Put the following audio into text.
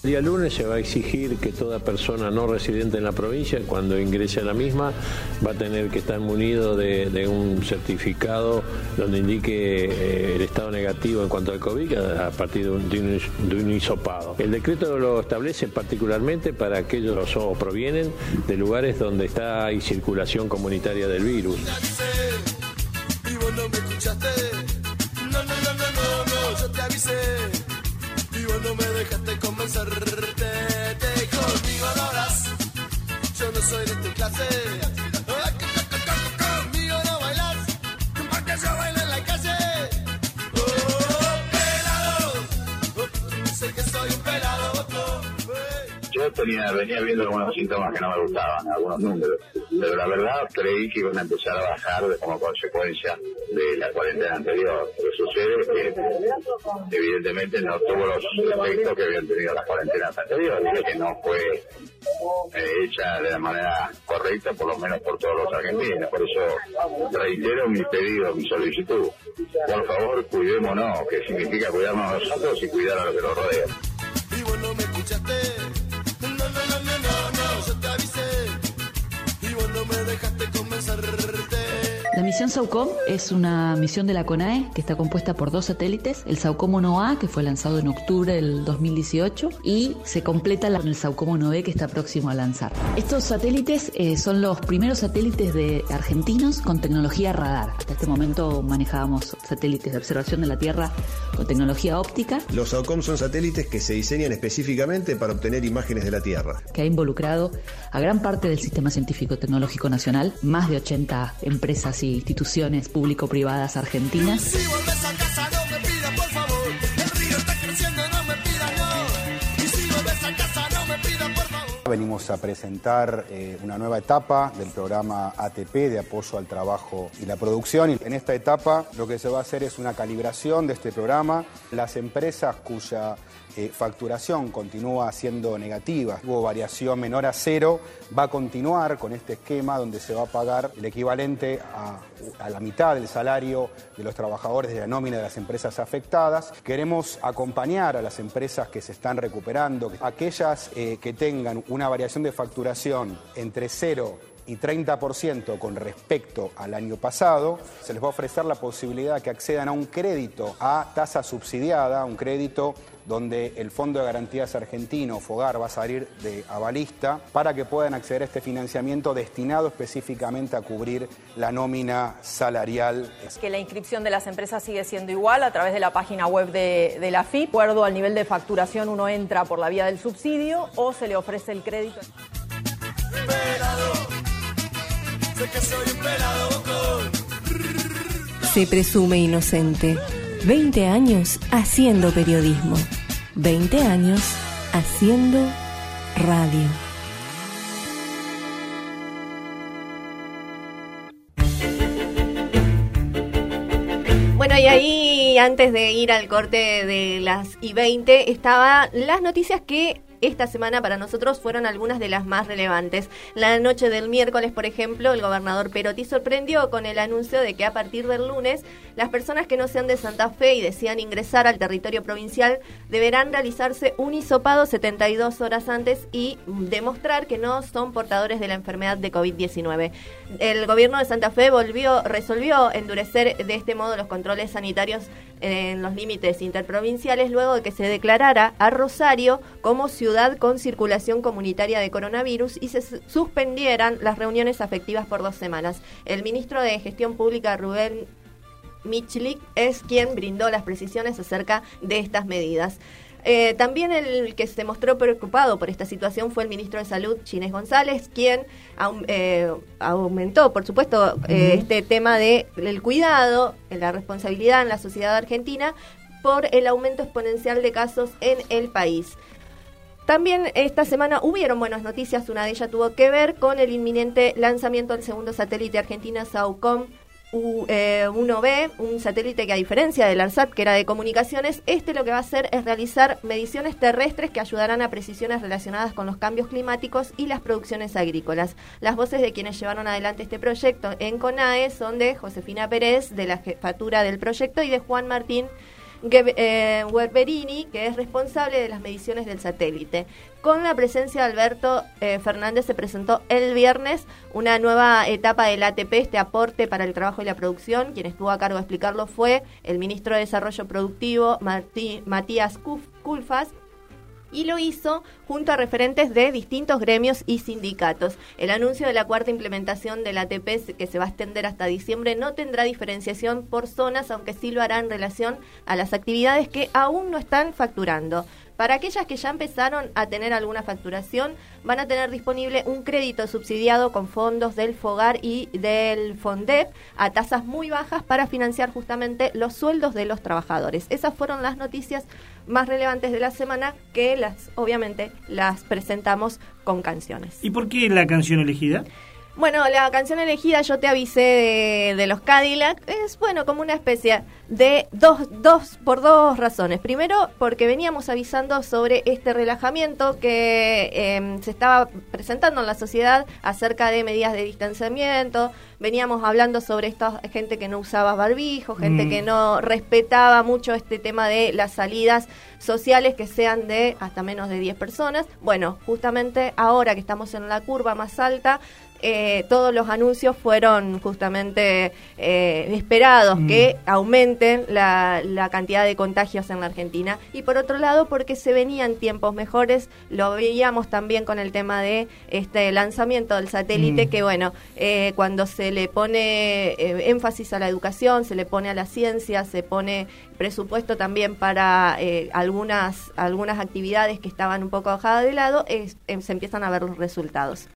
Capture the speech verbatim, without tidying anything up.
El día lunes se va a exigir que toda persona no residente en la provincia, cuando ingrese a la misma, va a tener que estar munido de, de un certificado donde indique eh, el estado negativo en cuanto al COVID a, a partir de un, de, un, de un hisopado. El decreto lo establece particularmente para aquellos o provienen de lugares donde está hay circulación comunitaria del virus. Y vos no me escuchaste. No, no, no, no, no, no, yo te avisé. Y vos no me dejaste convencerte. Conmigo no hablas. Yo no soy de tu clase. Conmigo no bailas. Porque yo bailo en la calle. Oh, pelado. Oh, sé que soy un pelado. Yo tenía, venía viendo algunos síntomas que no me gustaban, algunos números, pero la verdad creí que iban a empezar a bajar como consecuencia de la cuarentena anterior. Lo que sucede es que evidentemente no tuvo los efectos que habían tenido las cuarentenas anteriores, que no fue eh, hecha de la manera correcta, por lo menos por todos los argentinos. Por eso reitero mi pedido, mi solicitud. Por favor, cuidémonos, que significa cuidarnos a nosotros y cuidar a los que nos rodean. Y vos no me escuchaste. No, no, no, no, no, no, yo te avisé. Y vos no me dejaste convencerte. La misión SAUCOM es una misión de la CONAE que está compuesta por dos satélites, el SAUCOM uno A, que fue lanzado en octubre del dos mil dieciocho, y se completa con el SAUCOM uno B, que está próximo a lanzar. Estos satélites eh, son los primeros satélites de argentinos con tecnología radar. Hasta este momento manejábamos satélites de observación de la Tierra con tecnología óptica. Los SAUCOM son satélites que se diseñan específicamente para obtener imágenes de la Tierra, que ha involucrado a gran parte del sistema científico-tecnológico nacional, más de ochenta empresas y instituciones público-privadas argentinas. Si volvés a casa no me pidas por favor, el río está creciendo, no me pidas no. Y si volvés a casa no me pidas por favor. Venimos a presentar eh, una nueva etapa del programa A T P de apoyo al trabajo y la producción. Y en esta etapa lo que se va a hacer es una calibración de este programa. Las empresas cuya eh, facturación continúa siendo negativa, hubo variación menor a cero, va a continuar con este esquema donde se va a pagar el equivalente a, a la mitad del salario de los trabajadores de la nómina de las empresas afectadas. Queremos acompañar a las empresas que se están recuperando, aquellas eh, que tengan una variación de facturación entre cero y treinta por ciento con respecto al año pasado, se les va a ofrecer la posibilidad de que accedan a un crédito a tasa subsidiada, un crédito donde el Fondo de Garantías Argentino, FOGAR, va a salir de avalista para que puedan acceder a este financiamiento destinado específicamente a cubrir la nómina salarial. Que la inscripción de las empresas sigue siendo igual a través de la página web de, de la A F I P. De acuerdo al nivel de facturación, uno entra por la vía del subsidio o se le ofrece el crédito. Pelado, sé que soy un pelado con... Se presume inocente. veinte años haciendo periodismo. veinte años haciendo radio. Bueno, y ahí, antes de ir al corte de las y veinte, estaban las noticias que esta semana para nosotros fueron algunas de las más relevantes. La noche del miércoles, por ejemplo, el gobernador Perotti sorprendió con el anuncio de que a partir del lunes las personas que no sean de Santa Fe y desean ingresar al territorio provincial deberán realizarse un hisopado setenta y dos horas antes y demostrar que no son portadores de la enfermedad de COVID diecinueve. El gobierno de Santa Fe volvió, resolvió endurecer de este modo los controles sanitarios en los límites interprovinciales luego de que se declarara a Rosario como ciudad con circulación comunitaria de coronavirus y se suspendieran las reuniones afectivas por dos semanas. El ministro de Gestión Pública, Rubén Michlik, es quien brindó las precisiones acerca de estas medidas. Eh, también el que se mostró preocupado por esta situación fue el ministro de Salud, Ginés González, quien aum, eh, aumentó, por supuesto, eh, uh-huh. este tema de el cuidado, la responsabilidad en la sociedad argentina por el aumento exponencial de casos en el país. También esta semana hubieron buenas noticias, una de ellas tuvo que ver con el inminente lanzamiento del segundo satélite argentino SAUCOM uno B, un satélite que a diferencia del ARSAT, que era de comunicaciones, este lo que va a hacer es realizar mediciones terrestres que ayudarán a precisiones relacionadas con los cambios climáticos y las producciones agrícolas. Las voces de quienes llevaron adelante este proyecto en CONAE son de Josefina Pérez, de la jefatura del proyecto, y de Juan Martín, Ge- eh, Guerberini, que es responsable de las mediciones del satélite. Con la presencia de Alberto eh, Fernández se presentó el viernes una nueva etapa del A T P, este aporte para el trabajo y la producción. Quien estuvo a cargo de explicarlo fue el ministro de Desarrollo Productivo, Martí, Matías Culfas, y lo hizo junto a referentes de distintos gremios y sindicatos. El anuncio de la cuarta implementación del A T P, que se va a extender hasta diciembre, no tendrá diferenciación por zonas, aunque sí lo hará en relación a las actividades que aún no están facturando. Para aquellas que ya empezaron a tener alguna facturación, van a tener disponible un crédito subsidiado con fondos del FOGAR y del FONDEP a tasas muy bajas para financiar justamente los sueldos de los trabajadores. Esas fueron las noticias más relevantes de la semana, que las obviamente las presentamos con canciones. ¿Y por qué la canción elegida? Bueno, la canción elegida, yo te avisé de, de los Cadillac, es bueno como una especie de dos, dos, por dos razones. Primero, porque veníamos avisando sobre este relajamiento que eh, se estaba presentando en la sociedad acerca de medidas de distanciamiento. Veníamos hablando sobre esta gente que no usaba barbijo, gente mm. que no respetaba mucho este tema de las salidas sociales que sean de hasta menos de diez personas. Bueno, justamente ahora que estamos en la curva más alta, Eh, todos los anuncios fueron justamente eh, esperados mm. que aumenten la, la cantidad de contagios en la Argentina. Y por otro lado, porque se venían tiempos mejores, lo veíamos también con el tema de este lanzamiento del satélite, mm. que bueno, eh, cuando se le pone eh, énfasis a la educación, se le pone a la ciencia, se pone presupuesto también para eh, algunas, algunas actividades que estaban un poco bajadas de lado, eh, eh, se empiezan a ver los resultados.